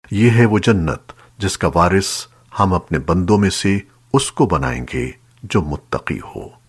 ये है वो जन्नत जिसका वारिस हम अपने बंदों में से उसको बनाएंगे जो मुत्तकी हो।